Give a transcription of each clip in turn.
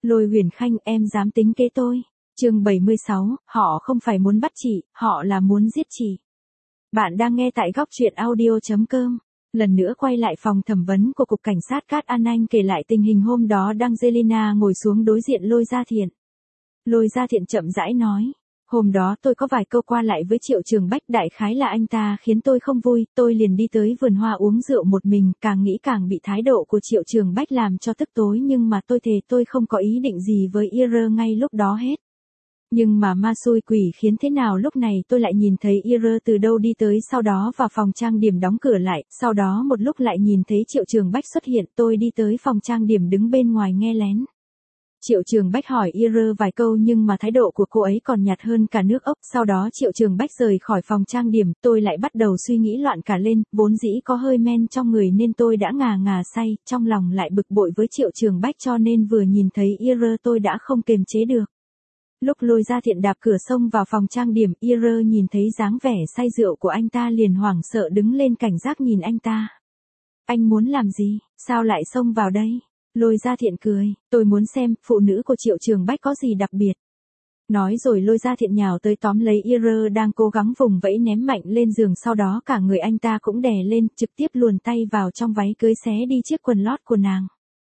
Lôi Huyền Khanh, em dám tính kế tôi. Chương 76, họ không phải muốn bắt chị, họ là muốn giết chị. Bạn đang nghe tại góc truyện audio.com. Lần nữa quay lại phòng thẩm vấn của Cục Cảnh sát Cát An Anh kể lại tình hình hôm đó Angelina ngồi xuống đối diện Lôi Gia Thiện. Lôi Gia Thiện chậm rãi nói. Hôm đó tôi có vài câu qua lại với Triệu Trường Bách, đại khái là anh ta khiến tôi không vui, tôi liền đi tới vườn hoa uống rượu một mình, càng nghĩ càng bị thái độ của Triệu Trường Bách làm cho tức tối, nhưng mà tôi thề tôi không có ý định gì với Ir ngay lúc đó hết. Nhưng mà ma xui quỷ khiến thế nào lúc này tôi lại nhìn thấy Ir từ đâu đi tới, sau đó vào phòng trang điểm đóng cửa lại, sau đó một lúc lại nhìn thấy Triệu Trường Bách xuất hiện, tôi đi tới phòng trang điểm đứng bên ngoài nghe lén. Triệu Trường Bách hỏi Ir vài câu nhưng mà thái độ của cô ấy còn nhạt hơn cả nước ốc. Sau đó Triệu Trường Bách rời khỏi phòng trang điểm, tôi lại bắt đầu suy nghĩ loạn cả lên, vốn dĩ có hơi men trong người nên tôi đã ngà say, trong lòng lại bực bội với Triệu Trường Bách cho nên vừa nhìn thấy Ir tôi đã không kềm chế được. Lúc Lôi Gia Thiện đạp cửa xông vào phòng trang điểm, Ir nhìn thấy dáng vẻ say rượu của anh ta liền hoảng sợ đứng lên cảnh giác nhìn anh ta. Anh muốn làm gì, sao lại xông vào đây? Lôi Gia Thiện cười, tôi muốn xem, phụ nữ của Triệu Trường Bách có gì đặc biệt. Nói rồi Lôi Gia Thiện nhào tới tóm lấy Ir đang cố gắng vùng vẫy ném mạnh lên giường, sau đó cả người anh ta cũng đè lên, trực tiếp luồn tay vào trong váy cưới xé đi chiếc quần lót của nàng.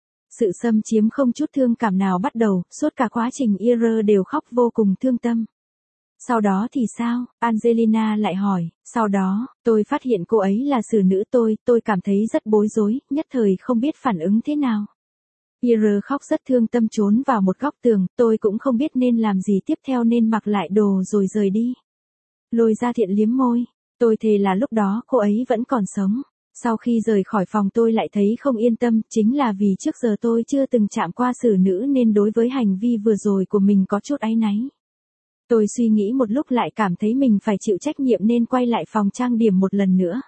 Sự xâm chiếm không chút thương cảm nào bắt đầu, suốt cả quá trình Ir đều khóc vô cùng thương tâm. Sau đó thì sao? Angelina lại hỏi, sau đó, tôi phát hiện cô ấy là xử nữ tôi cảm thấy rất bối rối, nhất thời không biết phản ứng thế nào. Ir khóc rất thương tâm trốn vào một góc tường, tôi cũng không biết nên làm gì tiếp theo nên mặc lại đồ rồi rời đi. Lôi Gia Thiện liếm môi, tôi thề là lúc đó cô ấy vẫn còn sống. Sau khi rời khỏi phòng tôi lại thấy không yên tâm, chính là vì trước giờ tôi chưa từng chạm qua xử nữ nên đối với hành vi vừa rồi của mình có chút áy náy. Tôi suy nghĩ một lúc lại cảm thấy mình phải chịu trách nhiệm nên quay lại phòng trang điểm một lần nữa.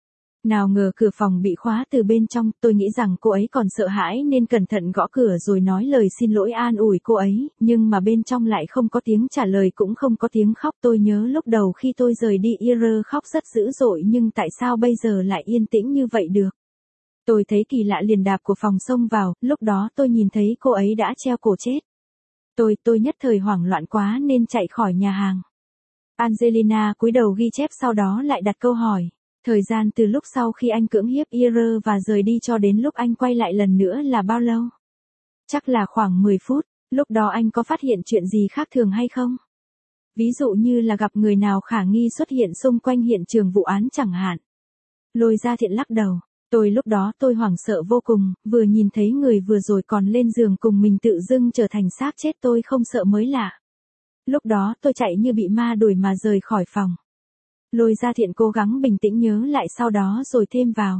Nào ngờ cửa phòng bị khóa từ bên trong, tôi nghĩ rằng cô ấy còn sợ hãi nên cẩn thận gõ cửa rồi nói lời xin lỗi an ủi cô ấy, nhưng mà bên trong lại không có tiếng trả lời cũng không có tiếng khóc. Tôi nhớ lúc đầu khi tôi rời đi Ir khóc rất dữ dội nhưng tại sao bây giờ lại yên tĩnh như vậy được. Tôi thấy kỳ lạ liền đạp của phòng xông vào, lúc đó tôi nhìn thấy cô ấy đã treo cổ chết. Tôi nhất thời hoảng loạn quá nên chạy khỏi nhà hàng. Angelina cúi đầu ghi chép sau đó lại đặt câu hỏi. Thời gian từ lúc sau khi anh cưỡng hiếp Ir và rời đi cho đến lúc anh quay lại lần nữa là bao lâu? Chắc là khoảng 10 phút, lúc đó anh có phát hiện chuyện gì khác thường hay không? Ví dụ như là gặp người nào khả nghi xuất hiện xung quanh hiện trường vụ án chẳng hạn. Lôi Gia Thiện lắc đầu. Lúc đó tôi hoảng sợ vô cùng, vừa nhìn thấy người vừa rồi còn lên giường cùng mình tự dưng trở thành xác chết tôi không sợ mới lạ. Lúc đó tôi chạy như bị ma đuổi mà rời khỏi phòng. Lôi Gia Thiện cố gắng bình tĩnh nhớ lại sau đó rồi thêm vào.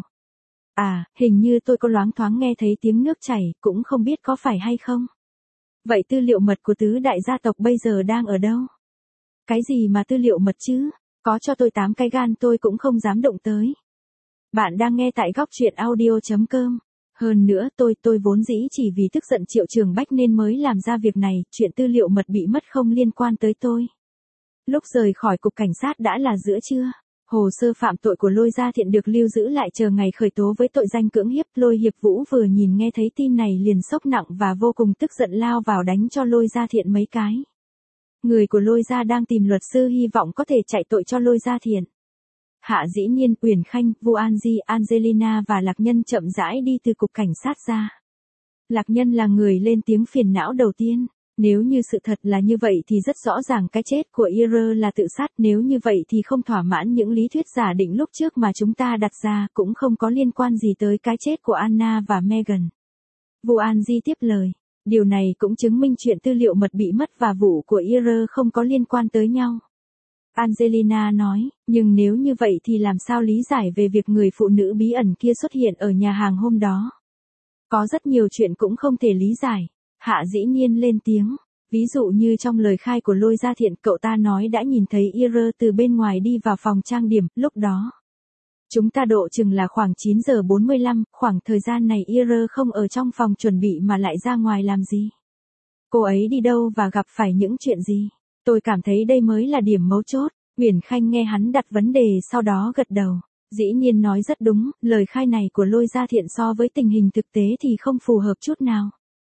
Hình như tôi có loáng thoáng nghe thấy tiếng nước chảy, cũng không biết có phải hay không. Vậy tư liệu mật của tứ đại gia tộc bây giờ đang ở đâu? Cái gì mà tư liệu mật chứ? Có cho tôi 8 cái gan tôi cũng không dám động tới. Bạn đang nghe tại góc truyện audio.com. Hơn nữa tôi vốn dĩ chỉ vì tức giận Triệu Trường Bách nên mới làm ra việc này, chuyện tư liệu mật bị mất không liên quan tới tôi. Lúc rời khỏi cục cảnh sát đã là giữa trưa. Hồ sơ phạm tội của Lôi Gia Thiện được lưu giữ lại chờ ngày khởi tố với tội danh cưỡng hiếp. Lôi Hiệp Vũ vừa nhìn nghe thấy tin này liền sốc nặng và vô cùng tức giận lao vào đánh cho Lôi Gia Thiện mấy cái. Người của Lôi Gia đang tìm luật sư hy vọng có thể chạy tội cho Lôi Gia Thiện. Hạ Dĩ Nhiên, Uyển Khanh, Vu An Di, Angelina và Lạc Nhân chậm rãi đi từ cục cảnh sát ra. Lạc Nhân là người lên tiếng phiền não đầu tiên. Nếu như sự thật là như vậy thì rất rõ ràng cái chết của Ir là tự sát, nếu như vậy thì không thỏa mãn những lý thuyết giả định lúc trước mà chúng ta đặt ra, cũng không có liên quan gì tới cái chết của Anna và Megan. Vu An Di tiếp lời, điều này cũng chứng minh chuyện tư liệu mật bị mất và vụ của Ir không có liên quan tới nhau. Angelina nói, nhưng nếu như vậy thì làm sao lý giải về việc người phụ nữ bí ẩn kia xuất hiện ở nhà hàng hôm đó? Có rất nhiều chuyện cũng không thể lý giải. Hạ Dĩ Nhiên lên tiếng, ví dụ như trong lời khai của Lôi Gia Thiện, cậu ta nói đã nhìn thấy Ir từ bên ngoài đi vào phòng trang điểm, lúc đó. Chúng ta độ chừng là khoảng 9 giờ 45, khoảng thời gian này Ir không ở trong phòng chuẩn bị mà lại ra ngoài làm gì? Cô ấy đi đâu và gặp phải những chuyện gì? Tôi cảm thấy đây mới là điểm mấu chốt. Uyển Khanh nghe hắn đặt vấn đề sau đó gật đầu. Dĩ Nhiên nói rất đúng, lời khai này của Lôi Gia Thiện so với tình hình thực tế thì không phù hợp chút nào.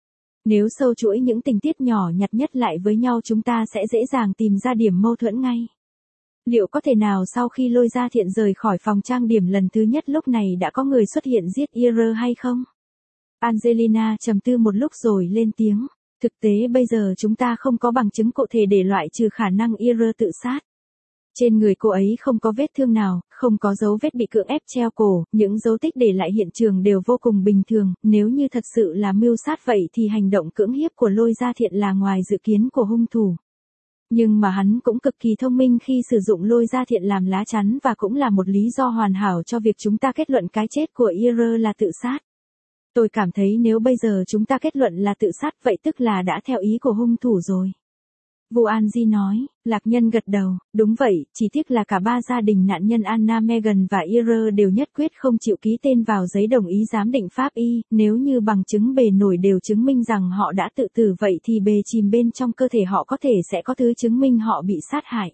Nếu sâu chuỗi những tình tiết nhỏ nhặt nhất lại với nhau chúng ta sẽ dễ dàng tìm ra điểm mâu thuẫn ngay. Liệu có thể nào sau khi Lôi Gia Thiện rời khỏi phòng trang điểm lần thứ nhất lúc này đã có người xuất hiện giết Ir hay không? Angelina trầm tư một lúc rồi lên tiếng. Thực tế bây giờ chúng ta không có bằng chứng cụ thể để loại trừ khả năng Ir tự sát. Trên người cô ấy không có vết thương nào, không có dấu vết bị cưỡng ép treo cổ, những dấu tích để lại hiện trường đều vô cùng bình thường, nếu như thật sự là mưu sát vậy thì hành động cưỡng hiếp của Lôi Gia Thiện là ngoài dự kiến của hung thủ. Nhưng mà hắn cũng cực kỳ thông minh khi sử dụng Lôi Gia Thiện làm lá chắn và cũng là một lý do hoàn hảo cho việc chúng ta kết luận cái chết của Ir là tự sát. Tôi cảm thấy nếu bây giờ chúng ta kết luận là tự sát vậy tức là đã theo ý của hung thủ rồi. Vu An Di nói, Lạc Nhân gật đầu, đúng vậy, chỉ tiếc là cả ba gia đình nạn nhân Anna Megan và Ir đều nhất quyết không chịu ký tên vào giấy đồng ý giám định pháp y, nếu như bằng chứng bề nổi đều chứng minh rằng họ đã tự tử vậy thì bề chìm bên trong cơ thể họ có thể sẽ có thứ chứng minh họ bị sát hại.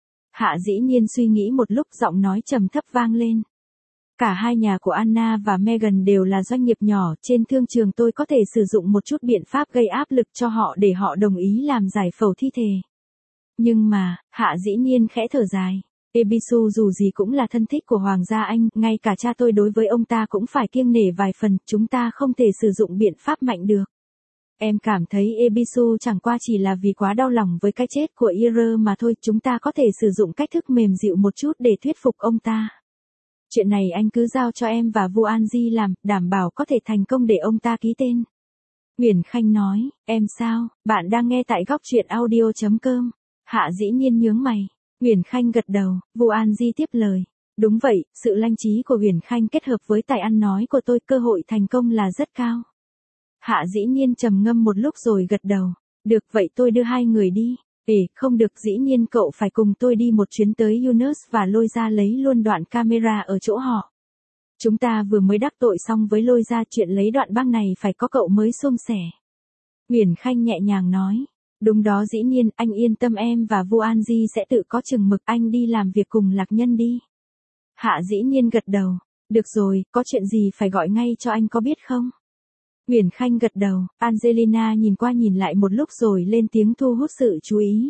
Hạ Dĩ Nhiên suy nghĩ một lúc giọng nói trầm thấp vang lên. Cả hai nhà của Anna và Megan đều là doanh nghiệp nhỏ, trên thương trường tôi có thể sử dụng một chút biện pháp gây áp lực cho họ để họ đồng ý làm giải phẫu thi thể. Nhưng mà, Hạ Dĩ Nhiên khẽ thở dài. Ebisu dù gì cũng là thân thích của Hoàng gia Anh, ngay cả cha tôi đối với ông ta cũng phải kiêng nể vài phần, chúng ta không thể sử dụng biện pháp mạnh được. Em cảm thấy Ebisu chẳng qua chỉ là vì quá đau lòng với cái chết của Ir mà thôi, chúng ta có thể sử dụng cách thức mềm dịu một chút để thuyết phục ông ta. Chuyện này anh cứ giao cho em và Vu An Di làm, đảm bảo có thể thành công để ông ta ký tên. Uyển Khanh nói, em sao, bạn đang nghe tại góc truyện audio.com. Hạ Dĩ Nhiên nhướng mày. Uyển Khanh gật đầu, Vu An Di tiếp lời. Đúng vậy, sự lanh trí của Uyển Khanh kết hợp với tài ăn nói của tôi, cơ hội thành công là rất cao. Hạ Dĩ Nhiên trầm ngâm một lúc rồi gật đầu. Được vậy tôi đưa hai người đi. Không được, Dĩ Nhiên cậu phải cùng tôi đi một chuyến tới Yunus và Lôi Gia lấy luôn đoạn camera ở chỗ họ. Chúng ta vừa mới đắc tội xong với Lôi Gia, chuyện lấy đoạn băng này phải có cậu mới suôn sẻ. Uyển Khanh nhẹ nhàng nói. Đúng đó Dĩ Nhiên, anh yên tâm em và Vu An Di sẽ tự có chừng mực, anh đi làm việc cùng Lạc Nhân đi. Hạ Dĩ Nhiên gật đầu. Được rồi, có chuyện gì phải gọi ngay cho anh có biết không? Uyển Khanh gật đầu, Angelina nhìn qua nhìn lại một lúc rồi lên tiếng thu hút sự chú ý.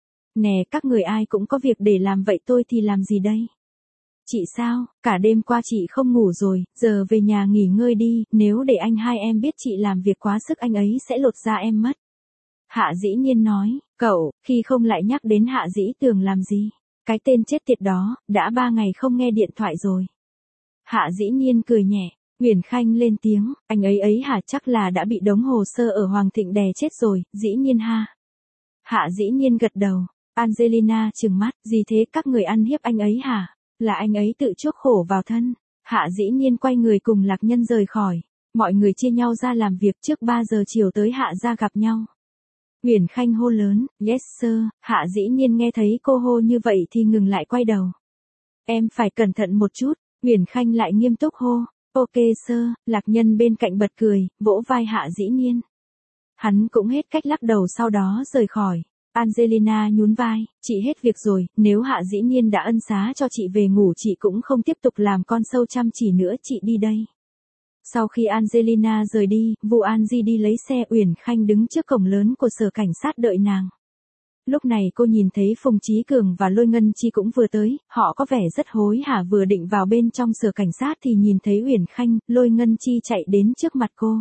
Nè các người ai cũng có việc để làm vậy tôi thì làm gì đây? Chị sao, cả đêm qua chị không ngủ rồi, giờ về nhà nghỉ ngơi đi, nếu để anh hai em biết chị làm việc quá sức anh ấy sẽ lột da em mất. Hạ Dĩ Nhiên nói, cậu, khi không lại nhắc đến Hạ Dĩ Tường làm gì? Cái tên chết tiệt đó, đã 3 ngày không nghe điện thoại rồi. Hạ Dĩ Nhiên cười nhẹ. Uyển Khanh lên tiếng, anh ấy hả, chắc là đã bị đống hồ sơ ở Hoàng Thịnh đè chết rồi, Dĩ Nhiên ha. Hạ Dĩ Nhiên gật đầu, Angelina trừng mắt, gì thế các người ăn hiếp anh ấy hả? Là anh ấy tự chuốc khổ vào thân. Hạ Dĩ Nhiên quay người cùng Lạc Nhân rời khỏi. Mọi người chia nhau ra làm việc trước 3 giờ chiều tới Hạ gia gặp nhau. Uyển Khanh hô lớn, yes sir, Hạ Dĩ Nhiên nghe thấy cô hô như vậy thì ngừng lại quay đầu. Em phải cẩn thận một chút, Uyển Khanh lại nghiêm túc hô. Ok sir, Lạc Nhân bên cạnh bật cười, vỗ vai Hạ Dĩ Nhiên. Hắn cũng hết cách lắc đầu sau đó rời khỏi. Angelina nhún vai, chị hết việc rồi, nếu Hạ Dĩ Nhiên đã ân xá cho chị về ngủ chị cũng không tiếp tục làm con sâu chăm chỉ nữa, chị đi đây. Sau khi Angelina rời đi, Vu An Di đi lấy xe, Uyển Khanh đứng trước cổng lớn của sở cảnh sát đợi nàng. Lúc này cô nhìn thấy Phùng Chí Cường và Lôi Ngân Chi cũng vừa tới, họ có vẻ rất hối hả, vừa định vào bên trong sở cảnh sát thì nhìn thấy Uyển Khanh, Lôi Ngân Chi chạy đến trước mặt cô.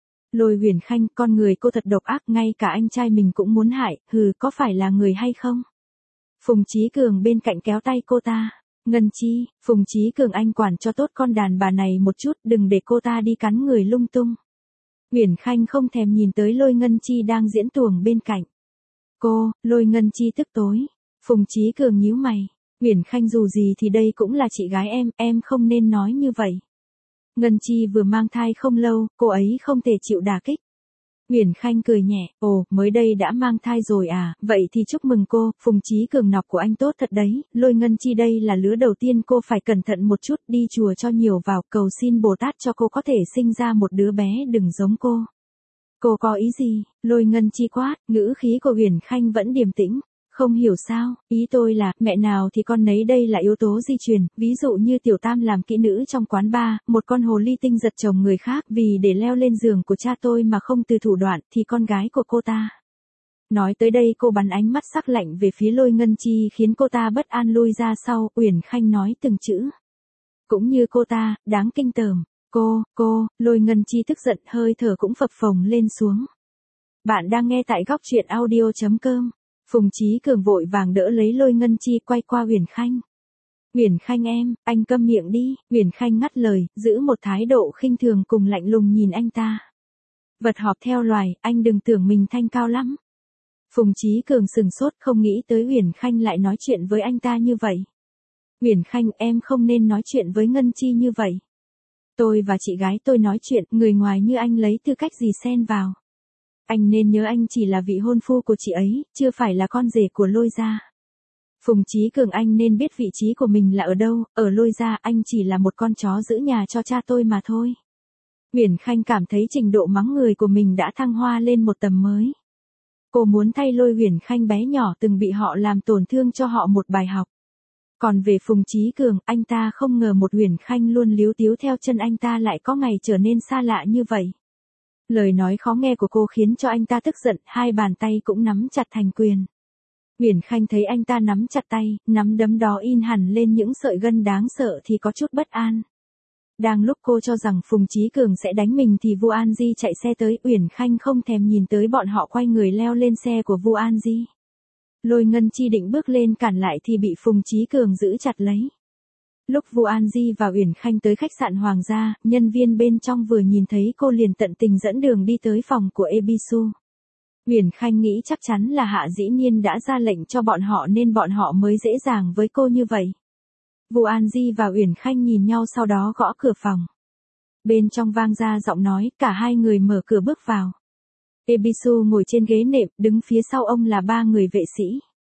Lôi Uyển Khanh, con người cô thật độc ác, ngay cả anh trai mình cũng muốn hại, có phải là người hay không? Phùng Chí Cường bên cạnh kéo tay cô ta. Ngân Chi, Phùng Chí Cường anh quản cho tốt con đàn bà này một chút, đừng để cô ta đi cắn người lung tung. Uyển Khanh không thèm nhìn tới Lôi Ngân Chi đang diễn tuồng bên cạnh. Cô, Lôi Ngân Chi tức tối. Phùng Chí Cường nhíu mày. Uyển Khanh dù gì thì đây cũng là chị gái em không nên nói như vậy. Ngân Chi vừa mang thai không lâu, cô ấy không thể chịu đả kích. Uyển Khanh cười nhẹ, ồ, mới đây đã mang thai rồi à, vậy thì chúc mừng cô, Phùng Chí Cường nọc của anh tốt thật đấy, Lôi Ngân Chi đây là lứa đầu tiên, cô phải cẩn thận một chút, đi chùa cho nhiều vào, cầu xin Bồ Tát cho cô có thể sinh ra một đứa bé đừng giống cô. Cô có ý gì? Lôi Ngân Chi quát, ngữ khí của Uyển Khanh vẫn điềm tĩnh. Không hiểu sao, ý tôi là, mẹ nào thì con nấy, đây là yếu tố di truyền, ví dụ như Tiểu Tam làm kỹ nữ trong quán bar, một con hồ ly tinh giật chồng người khác vì để leo lên giường của cha tôi mà không từ thủ đoạn, thì con gái của cô ta. Nói tới đây cô bắn ánh mắt sắc lạnh về phía Lôi Ngân Chi khiến cô ta bất an lui ra sau, Uyển Khanh nói từng chữ. Cũng như cô ta, đáng kinh tởm. Lôi Ngân Chi tức giận, hơi thở cũng phập phồng lên xuống. Bạn đang nghe tại góc truyện audio.com. Phùng Chí Cường vội vàng đỡ lấy Lôi Ngân Chi quay qua Uyển Khanh. Uyển Khanh em, anh câm miệng đi, Uyển Khanh ngắt lời, giữ một thái độ khinh thường cùng lạnh lùng nhìn anh ta. Vật họp theo loài, anh đừng tưởng mình thanh cao lắm. Phùng Chí Cường sừng sốt, không nghĩ tới Uyển Khanh lại nói chuyện với anh ta như vậy. Uyển Khanh, em không nên nói chuyện với Ngân Chi như vậy. Tôi và chị gái tôi nói chuyện, người ngoài như anh lấy tư cách gì xen vào. Anh nên nhớ anh chỉ là vị hôn phu của chị ấy, chưa phải là con rể của Lôi gia. Phùng Chí Cường, anh nên biết vị trí của mình là ở đâu, ở Lôi gia anh chỉ là một con chó giữ nhà cho cha tôi mà thôi. Uyển Khanh cảm thấy trình độ mắng người của mình đã thăng hoa lên một tầm mới. Cô muốn thay Lôi Uyển Khanh bé nhỏ từng bị họ làm tổn thương cho họ một bài học. Còn về Phùng Chí Cường, anh ta không ngờ một Uyển Khanh luôn líu tíu theo chân anh ta lại có ngày trở nên xa lạ như vậy. Lời nói khó nghe của cô khiến cho anh ta tức giận, hai bàn tay cũng nắm chặt thành quyền. Uyển Khanh thấy anh ta nắm chặt tay, nắm đấm đó in hẳn lên những sợi gân đáng sợ thì có chút bất an. Đang lúc cô cho rằng Phùng Chí Cường sẽ đánh mình thì Vu An Di chạy xe tới, Uyển Khanh không thèm nhìn tới bọn họ quay người leo lên xe của Vu An Di. Lôi Ngân Chi định bước lên cản lại thì bị Phùng Chí Cường giữ chặt lấy. Lúc Vu An Di và Uyển Khanh tới khách sạn Hoàng gia, nhân viên bên trong vừa nhìn thấy cô liền tận tình dẫn đường đi tới phòng của Ebisu. Uyển Khanh nghĩ chắc chắn là Hạ Dĩ Niên đã ra lệnh cho bọn họ nên bọn họ mới dễ dàng với cô như vậy. Vu An Di và Uyển Khanh nhìn nhau sau đó gõ cửa phòng. Bên trong vang ra giọng nói, cả hai người mở cửa bước vào. Ebisu ngồi trên ghế nệm, đứng phía sau ông là ba người vệ sĩ.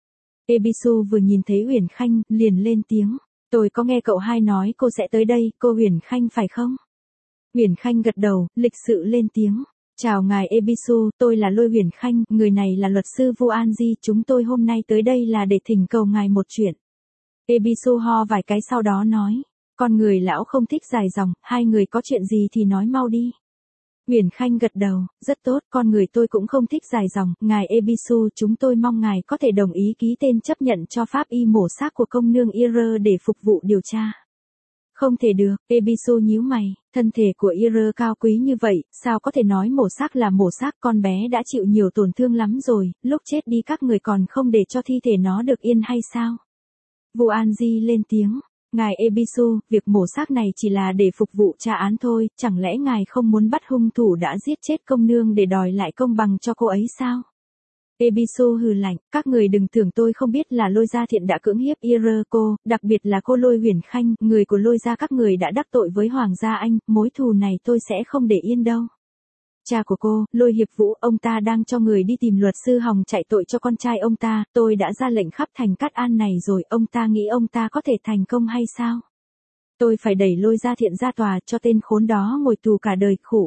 Ebisu vừa nhìn thấy Uyển Khanh, liền lên tiếng. Tôi có nghe cậu hai nói cô sẽ tới đây, cô Uyển Khanh phải không? Uyển Khanh gật đầu, lịch sự lên tiếng. Chào ngài Ebisu, tôi là Lôi Uyển Khanh, người này là luật sư Vu An Di, chúng tôi hôm nay tới đây là để thỉnh cầu ngài một chuyện. Ebisu ho vài cái sau đó nói. Con người lão không thích dài dòng, hai người có chuyện gì thì nói mau đi. Uyển Khanh gật đầu, rất tốt, con người tôi cũng không thích dài dòng, ngài Ebisu, chúng tôi mong ngài có thể đồng ý ký tên chấp nhận cho pháp y mổ xác của công nương Ire để phục vụ điều tra. Không thể được, Ebisu nhíu mày, thân thể của Ire cao quý như vậy, sao có thể nói mổ xác là mổ xác, con bé đã chịu nhiều tổn thương lắm rồi, lúc chết đi các người còn không để cho thi thể nó được yên hay sao? Vu An Di lên tiếng. Ngài Ebisu, việc mổ xác này chỉ là để phục vụ tra án thôi, chẳng lẽ ngài không muốn bắt hung thủ đã giết chết công nương để đòi lại công bằng cho cô ấy sao? Ebisu hừ lạnh, các người đừng tưởng tôi không biết là Lôi gia Thiện đã cưỡng hiếp Ire cô, đặc biệt là cô Lôi Uyển Khanh, người của Lôi gia các người đã đắc tội với Hoàng gia anh, mối thù này tôi sẽ không để yên đâu. Cha của cô, Lôi Hiệp Vũ, ông ta đang cho người đi tìm luật sư Hồng chạy tội cho con trai ông ta, tôi đã ra lệnh khắp thành Cát An này rồi, ông ta nghĩ ông ta có thể thành công hay sao? Tôi phải đẩy Lôi gia Thiện ra tòa cho tên khốn đó ngồi tù cả đời, khụ.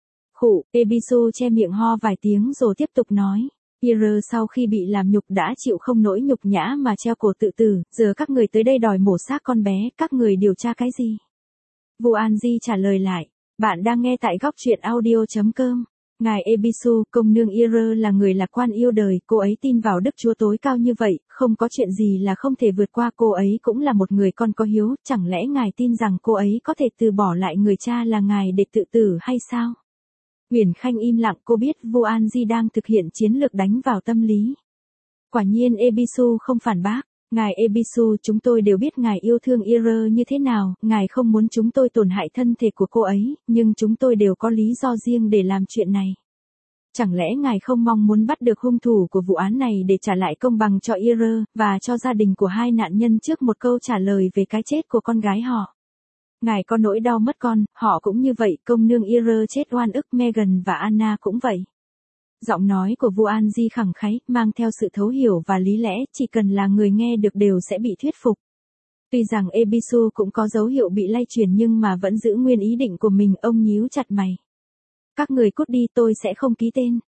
Ebisu che miệng ho vài tiếng rồi tiếp tục nói. Ire sau khi bị làm nhục đã chịu không nỗi nhục nhã mà treo cổ tự tử, giờ các người tới đây đòi mổ xác con bé, các người điều tra cái gì? Vu An Di trả lời lại. Bạn đang nghe tại góc truyện audio.com. Ngài Ebisu, công nương Ire là người lạc quan yêu đời, cô ấy tin vào Đức Chúa tối cao như vậy, không có chuyện gì là không thể vượt qua, cô ấy cũng là một người con có hiếu, chẳng lẽ ngài tin rằng cô ấy có thể từ bỏ lại người cha là ngài để tự tử hay sao? Uyển Khanh im lặng, cô biết Vu An Di đang thực hiện chiến lược đánh vào tâm lý. Quả nhiên Ebisu không phản bác. Ngài Ebisu, chúng tôi đều biết ngài yêu thương Ire như thế nào, ngài không muốn chúng tôi tổn hại thân thể của cô ấy, nhưng chúng tôi đều có lý do riêng để làm chuyện này. Chẳng lẽ ngài không mong muốn bắt được hung thủ của vụ án này để trả lại công bằng cho Ire, và cho gia đình của hai nạn nhân trước một câu trả lời về cái chết của con gái họ? Ngài có nỗi đau mất con, họ cũng như vậy, công nương Ire chết oan ức, Megan và Anna cũng vậy. Giọng nói của Vu An Di khẳng khái, mang theo sự thấu hiểu và lý lẽ, chỉ cần là người nghe được đều sẽ bị thuyết phục. Tuy rằng Ebisu cũng có dấu hiệu bị lay chuyển nhưng mà vẫn giữ nguyên ý định của mình, ông nhíu chặt mày. Các người cút đi, tôi sẽ không ký tên.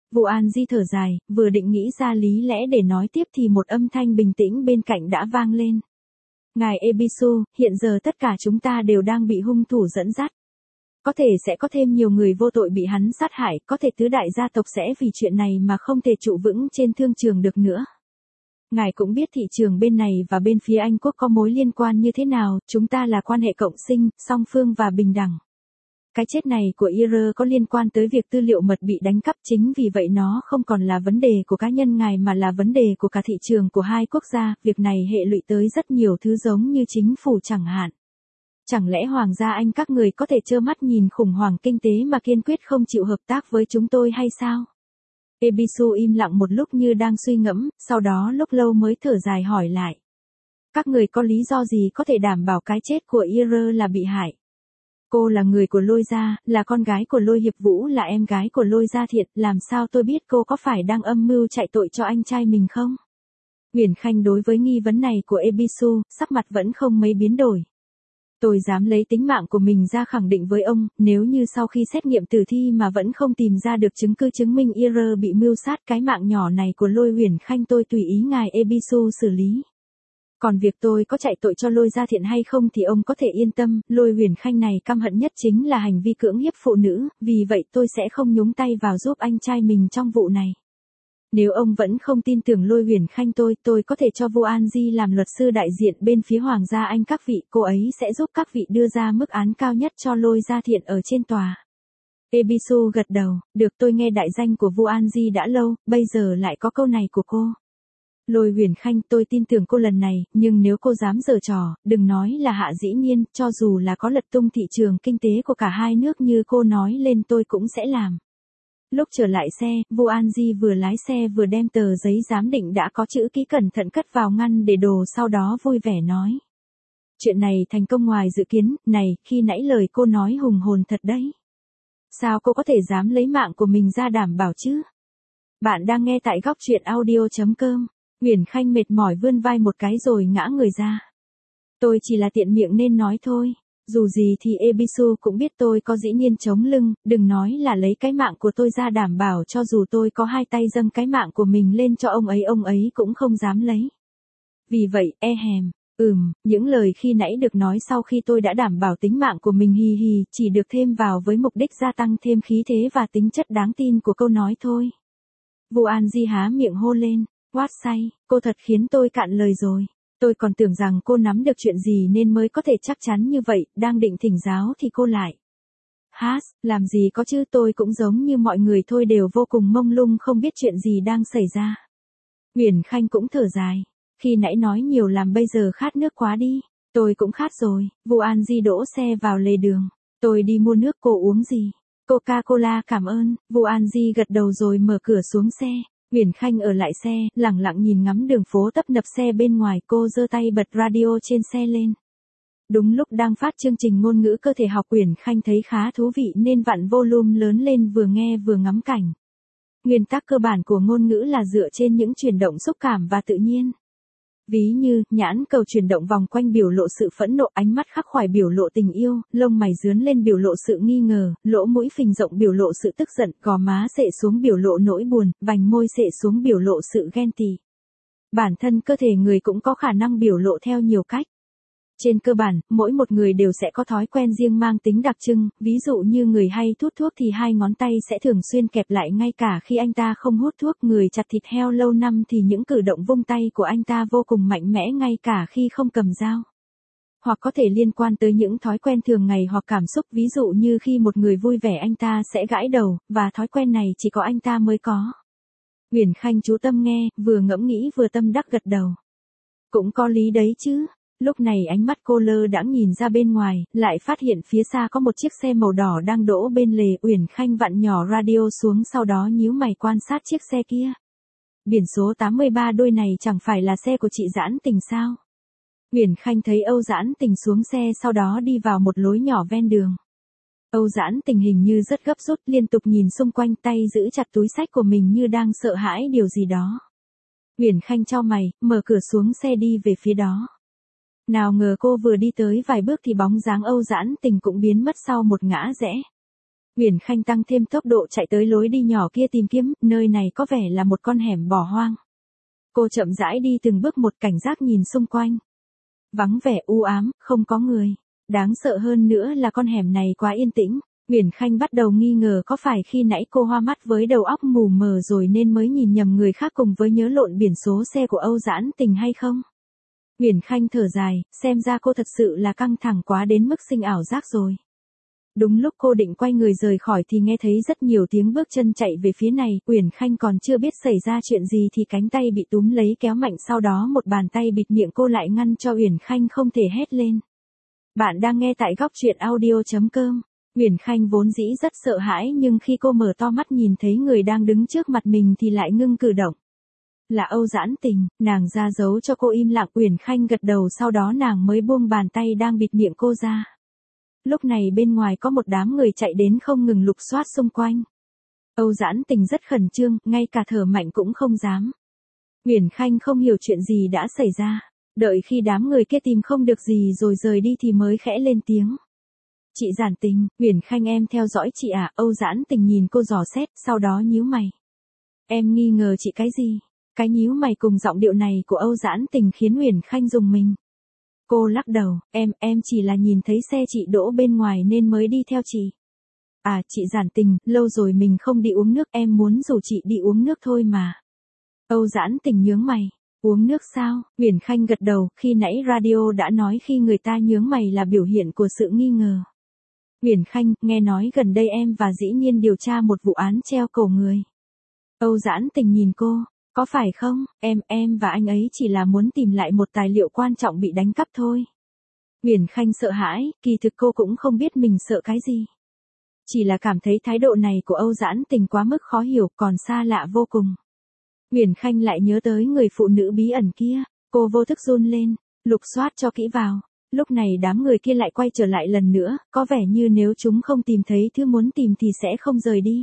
Vu An Di thở dài, vừa định nghĩ ra lý lẽ để nói tiếp thì một âm thanh bình tĩnh bên cạnh đã vang lên. Ngài Ebisu, hiện giờ tất cả chúng ta đều đang bị hung thủ dẫn dắt. Có thể sẽ có thêm nhiều người vô tội bị hắn sát hại, có thể tứ đại gia tộc sẽ vì chuyện này mà không thể trụ vững trên thương trường được nữa. Ngài cũng biết thị trường bên này và bên phía Anh Quốc có mối liên quan như thế nào, chúng ta là quan hệ cộng sinh, song phương và bình đẳng. Cái chết này của Ira có liên quan tới việc tư liệu mật bị đánh cắp, chính vì vậy nó không còn là vấn đề của cá nhân ngài mà là vấn đề của cả thị trường của hai quốc gia, việc này hệ lụy tới rất nhiều thứ giống như chính phủ chẳng hạn. Chẳng lẽ Hoàng gia Anh các người có thể trơ mắt nhìn khủng hoảng kinh tế mà kiên quyết không chịu hợp tác với chúng tôi hay sao? Ebisu im lặng một lúc như đang suy ngẫm, sau đó lúc lâu mới thở dài hỏi lại. Các người có lý do gì có thể đảm bảo cái chết của Ira là bị hại? Cô là người của Lôi Gia, là con gái của Lôi Hiệp Vũ, là em gái của Lôi Gia Thiện, làm sao tôi biết cô có phải đang âm mưu chạy tội cho anh trai mình không? Uyển Khanh đối với nghi vấn này của Ebisu, sắc mặt vẫn không mấy biến đổi. Tôi dám lấy tính mạng của mình ra khẳng định với ông, nếu như sau khi xét nghiệm tử thi mà vẫn không tìm ra được chứng cứ chứng minh Ira bị mưu sát, cái mạng nhỏ này của Lôi Uyển Khanh tôi tùy ý ngài Ebisu xử lý. Còn việc tôi có chạy tội cho Lôi Gia Thiện hay không thì ông có thể yên tâm, Lôi Uyển Khanh này căm hận nhất chính là hành vi cưỡng hiếp phụ nữ, vì vậy tôi sẽ không nhúng tay vào giúp anh trai mình trong vụ này. Nếu ông vẫn không tin tưởng Lôi Uyển Khanh tôi có thể cho Vu An Di làm luật sư đại diện bên phía Hoàng gia Anh các vị, cô ấy sẽ giúp các vị đưa ra mức án cao nhất cho Lôi Gia Thiện ở trên tòa. Ebisu gật đầu, được, tôi nghe đại danh của Vu An Di đã lâu, bây giờ lại có câu này của cô. Lôi Uyển Khanh, tôi tin tưởng cô lần này, nhưng nếu cô dám giở trò, đừng nói là hạ dĩ nhiên, cho dù là có lật tung thị trường kinh tế của cả hai nước như cô nói lên tôi cũng sẽ làm. Lúc trở lại xe, Vu An Di vừa lái xe vừa đem tờ giấy giám định đã có chữ ký cẩn thận cất vào ngăn để đồ, sau đó vui vẻ nói. Chuyện này thành công ngoài dự kiến, này, khi nãy lời cô nói hùng hồn thật đấy. Sao cô có thể dám lấy mạng của mình ra đảm bảo chứ? Bạn đang nghe tại góc truyện audio.com. Uyển Khanh mệt mỏi vươn vai một cái rồi ngã người ra. Tôi chỉ là tiện miệng nên nói thôi. Dù gì thì Ebisu cũng biết tôi có dĩ nhiên chống lưng, đừng nói là lấy cái mạng của tôi ra đảm bảo, cho dù tôi có hai tay dâng cái mạng của mình lên cho ông ấy cũng không dám lấy. Vì vậy, những lời khi nãy được nói sau khi tôi đã đảm bảo tính mạng của mình chỉ được thêm vào với mục đích gia tăng thêm khí thế và tính chất đáng tin của câu nói thôi. Vu An Di há miệng hô lên, quát say, cô thật khiến tôi cạn lời rồi. Tôi còn tưởng rằng cô nắm được chuyện gì nên mới có thể chắc chắn như vậy, đang định thỉnh giáo thì cô lại. Làm gì có chứ, tôi cũng giống như mọi người thôi, đều vô cùng mông lung không biết chuyện gì đang xảy ra. Uyển Khanh cũng thở dài, khi nãy nói nhiều làm bây giờ khát nước quá đi, tôi cũng khát rồi. Vu An Di đỗ xe vào lề đường, tôi đi mua nước, cô uống gì? Coca-Cola cảm ơn. Vu An Di gật đầu rồi mở cửa xuống xe. Uyển Khanh ở lại xe, lẳng lặng nhìn ngắm đường phố tấp nập xe bên ngoài, cô giơ tay bật radio trên xe lên. Đúng lúc đang phát chương trình ngôn ngữ cơ thể học, Uyển Khanh thấy khá thú vị nên vặn volume lớn lên vừa nghe vừa ngắm cảnh. Nguyên tắc cơ bản của ngôn ngữ là dựa trên những chuyển động xúc cảm và tự nhiên. Ví như, nhãn cầu chuyển động vòng quanh biểu lộ sự phẫn nộ, ánh mắt khắc khoải biểu lộ tình yêu, lông mày dướn lên biểu lộ sự nghi ngờ, lỗ mũi phình rộng biểu lộ sự tức giận, gò má xệ xuống biểu lộ nỗi buồn, vành môi xệ xuống biểu lộ sự ghen tị. Bản thân cơ thể người cũng có khả năng biểu lộ theo nhiều cách. Trên cơ bản, mỗi một người đều sẽ có thói quen riêng mang tính đặc trưng, ví dụ như người hay hút thuốc thì hai ngón tay sẽ thường xuyên kẹp lại ngay cả khi anh ta không hút thuốc, người chặt thịt heo lâu năm thì những cử động vung tay của anh ta vô cùng mạnh mẽ ngay cả khi không cầm dao. Hoặc có thể liên quan tới những thói quen thường ngày hoặc cảm xúc, ví dụ như khi một người vui vẻ anh ta sẽ gãi đầu, và thói quen này chỉ có anh ta mới có. Uyển Khanh chú tâm nghe, vừa ngẫm nghĩ vừa tâm đắc gật đầu. Cũng có lý đấy chứ. Lúc này ánh mắt cô lơ đãng nhìn ra bên ngoài, lại phát hiện phía xa có một chiếc xe màu đỏ đang đỗ bên lề. Uyển Khanh vặn nhỏ radio xuống, sau đó nhíu mày quan sát chiếc xe kia. Biển số 83 đôi này chẳng phải là xe của chị Giãn Tình sao? Uyển Khanh thấy Âu Giãn Tình xuống xe, sau đó đi vào một lối nhỏ ven đường. Âu Giãn Tình hình như rất gấp rút, liên tục nhìn xung quanh, tay giữ chặt túi xách của mình như đang sợ hãi điều gì đó. Uyển Khanh chau mày, mở cửa xuống xe đi về phía đó. Nào ngờ cô vừa đi tới vài bước thì bóng dáng Âu Giãn Tình cũng biến mất sau một ngã rẽ. Uyển Khanh tăng thêm tốc độ chạy tới lối đi nhỏ kia tìm kiếm, nơi này có vẻ là một con hẻm bỏ hoang. Cô chậm rãi đi từng bước một, cảnh giác nhìn xung quanh. Vắng vẻ u ám, không có người. Đáng sợ hơn nữa là con hẻm này quá yên tĩnh. Uyển Khanh bắt đầu nghi ngờ có phải khi nãy cô hoa mắt với đầu óc mù mờ rồi nên mới nhìn nhầm người khác cùng với nhớ lộn biển số xe của Âu Dãn Tình hay không? Uyển Khanh thở dài, xem ra cô thật sự là căng thẳng quá đến mức sinh ảo giác rồi. Đúng lúc cô định quay người rời khỏi thì nghe thấy rất nhiều tiếng bước chân chạy về phía này, Uyển Khanh còn chưa biết xảy ra chuyện gì thì cánh tay bị túm lấy kéo mạnh, sau đó một bàn tay bịt miệng cô lại ngăn cho Uyển Khanh không thể hét lên. Bạn đang nghe tại góc truyện audio.com. Uyển Khanh vốn dĩ rất sợ hãi nhưng khi cô mở to mắt nhìn thấy người đang đứng trước mặt mình thì lại ngưng cử động. Là Âu Dãn Tình, nàng ra dấu cho cô im lặng. Uyển Khanh gật đầu, sau đó nàng mới buông bàn tay đang bịt miệng cô ra. Lúc này bên ngoài có một đám người chạy đến không ngừng lục soát xung quanh. Âu Dãn Tình rất khẩn trương, ngay cả thở mạnh cũng không dám. Uyển Khanh không hiểu chuyện gì đã xảy ra. Đợi khi đám người kia tìm không được gì rồi rời đi thì mới khẽ lên tiếng. Chị Giản Tình, Uyển Khanh em theo dõi chị à? Âu Dãn Tình nhìn cô dò xét, sau đó nhíu mày. Em nghi ngờ chị cái gì? Cái nhíu mày cùng giọng điệu này của Âu Dãn Tình khiến Uyển Khanh rùng mình. Cô lắc đầu, em chỉ là nhìn thấy xe chị đỗ bên ngoài nên mới đi theo chị. À, chị Giản Tình, lâu rồi mình không đi uống nước, em muốn rủ chị đi uống nước thôi mà. Âu Dãn Tình nhướng mày. Uống nước sao? Uyển Khanh gật đầu, khi nãy radio đã nói khi người ta nhướng mày là biểu hiện của sự nghi ngờ. Uyển Khanh, nghe nói gần đây em và Dĩ Nhiên điều tra một vụ án treo cổ người. Âu Dãn Tình nhìn cô, có phải không? Em và anh ấy chỉ là muốn tìm lại một tài liệu quan trọng bị đánh cắp thôi. Uyển Khanh sợ hãi, kỳ thực cô cũng không biết mình sợ cái gì. Chỉ là cảm thấy thái độ này của Âu Dãn Tình quá mức khó hiểu, còn xa lạ vô cùng. Uyển Khanh lại nhớ tới người phụ nữ bí ẩn kia, cô vô thức run lên, lục soát cho kỹ vào. Lúc này đám người kia lại quay trở lại lần nữa, có vẻ như nếu chúng không tìm thấy thứ muốn tìm thì sẽ không rời đi.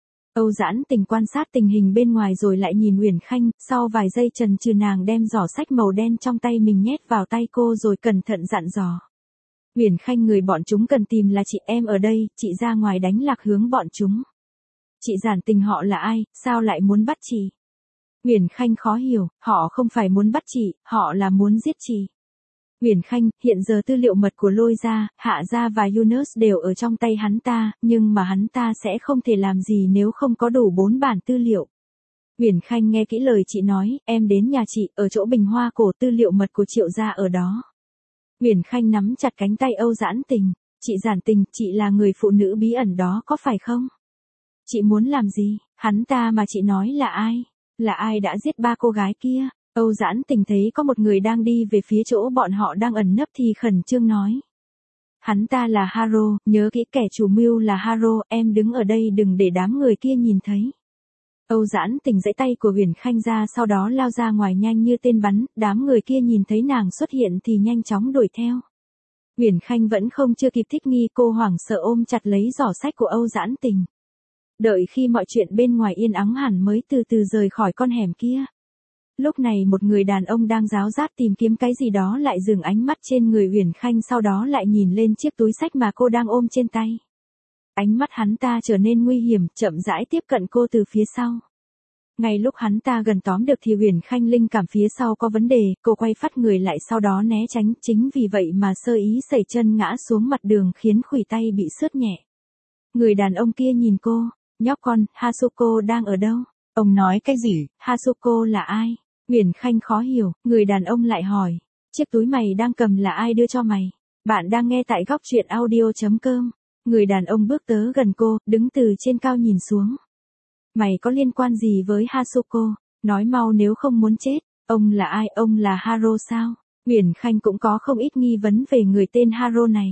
Âu Dãn Tình quan sát tình hình bên ngoài rồi lại nhìn Uyển Khanh, sau vài giây chần chừ nàng đem giỏ sách màu đen trong tay mình nhét vào tay cô rồi cẩn thận dặn dò. Uyển Khanh, người bọn chúng cần tìm là chị, em ở đây, chị ra ngoài đánh lạc hướng bọn chúng. Chị Giản Tình, họ là ai, sao lại muốn bắt chị? Uyển Khanh khó hiểu, họ không phải muốn bắt chị, họ là muốn giết chị. Uyển Khanh, hiện giờ tư liệu mật của Lôi gia, Hạ gia và Yunus đều ở trong tay hắn ta, nhưng mà hắn ta sẽ không thể làm gì nếu không có đủ 4 bản tư liệu. Uyển Khanh nghe kỹ lời chị nói, em đến nhà chị, ở chỗ bình hoa cổ, tư liệu mật của Triệu gia ở đó. Uyển Khanh nắm chặt cánh tay Âu Dãn Tình, chị Giản Tình, chị là người phụ nữ bí ẩn đó có phải không? Chị muốn làm gì? Hắn ta mà chị nói là ai? Là ai đã giết 3 cô gái kia? Âu Dãn Tình thấy có một người đang đi về phía chỗ bọn họ đang ẩn nấp thì khẩn trương nói. Hắn ta là Haro, nhớ kỹ kẻ chủ mưu là Haro, em đứng ở đây đừng để đám người kia nhìn thấy. Âu Dãn Tình giãy tay của Uyển Khanh ra, sau đó lao ra ngoài nhanh như tên bắn, đám người kia nhìn thấy nàng xuất hiện thì nhanh chóng đuổi theo. Uyển Khanh vẫn không chưa kịp thích nghi, cô hoảng sợ ôm chặt lấy giỏ sách của Âu Dãn Tình. Đợi khi mọi chuyện bên ngoài yên ắng hẳn mới từ từ rời khỏi con hẻm kia. Lúc này một người đàn ông đang ráo rát tìm kiếm cái gì đó lại dừng ánh mắt trên người Uyển Khanh, sau đó lại nhìn lên chiếc túi sách mà cô đang ôm trên tay. Ánh mắt hắn ta trở nên nguy hiểm, chậm rãi tiếp cận cô từ phía sau. Ngay lúc hắn ta gần tóm được thì Uyển Khanh linh cảm phía sau có vấn đề, cô quay phắt người lại sau đó né tránh, chính vì vậy mà sơ ý sẩy chân ngã xuống mặt đường khiến khuỷu tay bị xước nhẹ. Người đàn ông kia nhìn cô, nhóc con, Hasuko đang ở đâu? Ông nói cái gì? Hasuko là ai? Uyển Khanh khó hiểu, người đàn ông lại hỏi, chiếc túi mày đang cầm là ai đưa cho mày? Bạn đang nghe tại góc truyện audio.com. Người đàn ông bước tới gần cô, đứng từ trên cao nhìn xuống. Mày có liên quan gì với Hasuko? Nói mau nếu không muốn chết. Ông là ai? Ông là Haro sao? Uyển Khanh cũng có không ít nghi vấn về người tên Haro này.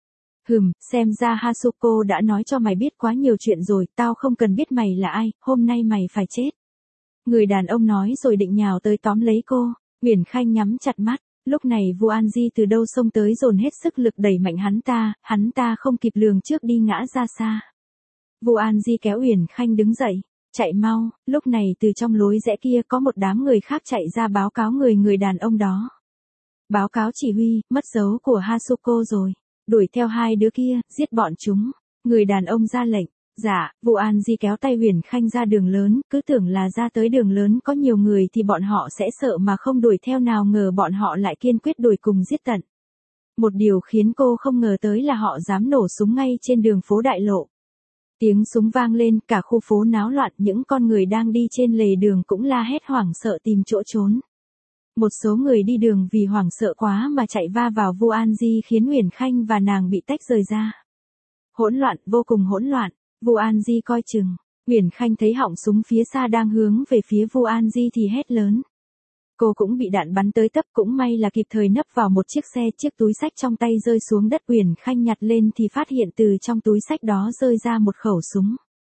Xem ra Hasuko đã nói cho mày biết quá nhiều chuyện rồi, tao không cần biết mày là ai, hôm nay mày phải chết. Người đàn ông nói rồi định nhào tới tóm lấy cô. Uyển Khanh nhắm chặt mắt, lúc này Vu An Di từ đâu xông tới dồn hết sức lực đẩy mạnh hắn ta không kịp lường trước đi ngã ra xa. Vu An Di kéo Uyển Khanh đứng dậy, chạy mau, lúc này từ trong lối rẽ kia có một đám người khác chạy ra báo cáo người đàn ông đó. Báo cáo chỉ huy, mất dấu của Hasuko rồi. Đuổi theo 2 đứa kia, giết bọn chúng. Người đàn ông ra lệnh. Dạ, Vu An Di kéo tay Huyền Khanh ra đường lớn, cứ tưởng là ra tới đường lớn có nhiều người thì bọn họ sẽ sợ mà không đuổi theo, nào ngờ bọn họ lại kiên quyết đuổi cùng giết tận. Một điều khiến cô không ngờ tới là họ dám nổ súng ngay trên đường phố đại lộ. Tiếng súng vang lên, cả khu phố náo loạn, những con người đang đi trên lề đường cũng la hét hoảng sợ tìm chỗ trốn. Một số người đi đường vì hoảng sợ quá mà chạy va vào Vu An Di khiến Huyền Khanh và nàng bị tách rời ra. Hỗn loạn, vô cùng hỗn loạn. Vu An Di coi chừng. Huyền Khanh thấy họng súng phía xa đang hướng về phía Vu An Di thì hét lớn. Cô cũng bị đạn bắn tới tấp, cũng may là kịp thời nấp vào một chiếc xe, chiếc túi xách trong tay rơi xuống đất. Huyền Khanh nhặt lên thì phát hiện từ trong túi xách đó rơi ra một khẩu súng.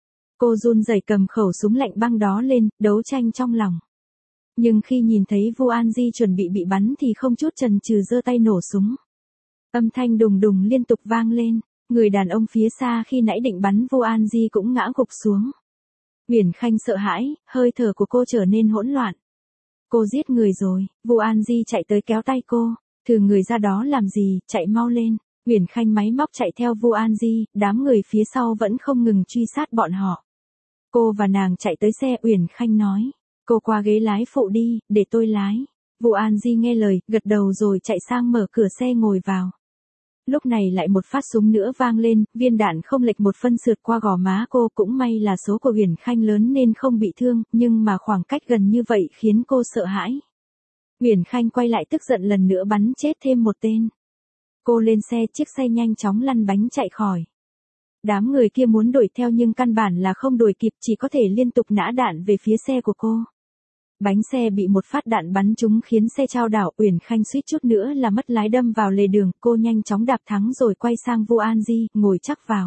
Cô run rẩy cầm khẩu súng lạnh băng đó lên, đấu tranh trong lòng. Nhưng khi nhìn thấy Vu An Di chuẩn bị bắn thì không chút chần chừ giơ tay nổ súng. Âm thanh đùng đùng liên tục vang lên. Người đàn ông phía xa khi nãy định bắn Vu An Di cũng ngã gục xuống. Huyền Khanh sợ hãi, hơi thở của cô trở nên hỗn loạn. Cô giết người rồi. Vu An Di chạy tới kéo tay cô. Thừ người ra đó làm gì, chạy mau lên. Huyền Khanh máy móc chạy theo Vu An Di, đám người phía sau vẫn không ngừng truy sát bọn họ. Cô và nàng chạy tới xe. Huyền Khanh nói. Cô qua ghế lái phụ đi, để tôi lái. Vu An Di nghe lời, gật đầu rồi chạy sang mở cửa xe ngồi vào. Lúc này lại một phát súng nữa vang lên, viên đạn không lệch một phân sượt qua gò má cô, cũng may là số của Huyền Khanh lớn nên không bị thương, nhưng mà khoảng cách gần như vậy khiến cô sợ hãi. Huyền Khanh quay lại tức giận lần nữa bắn chết thêm một tên. Cô lên xe, chiếc xe nhanh chóng lăn bánh chạy khỏi. Đám người kia muốn đuổi theo nhưng căn bản là không đuổi kịp, chỉ có thể liên tục nã đạn về phía xe của cô. Bánh xe bị một phát đạn bắn trúng khiến xe chao đảo. Uyển Khanh suýt chút nữa là mất lái đâm vào lề đường. Cô nhanh chóng đạp thắng rồi quay sang Vu An Di, ngồi chắc vào.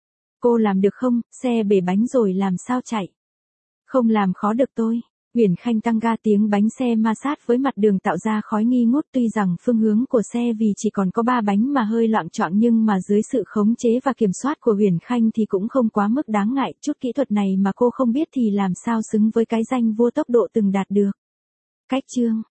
Cô làm được không? Xe bể bánh rồi làm sao chạy? Không làm khó được tôi. Uyển Khanh tăng ga, tiếng bánh xe ma sát với mặt đường tạo ra khói nghi ngút. Tuy rằng phương hướng của xe vì chỉ còn có 3 bánh mà hơi loạng choạng, nhưng mà dưới sự khống chế và kiểm soát của Uyển Khanh thì cũng không quá mức đáng ngại. Chút kỹ thuật này mà cô không biết thì làm sao xứng với cái danh vua tốc độ từng đạt được. Cách chương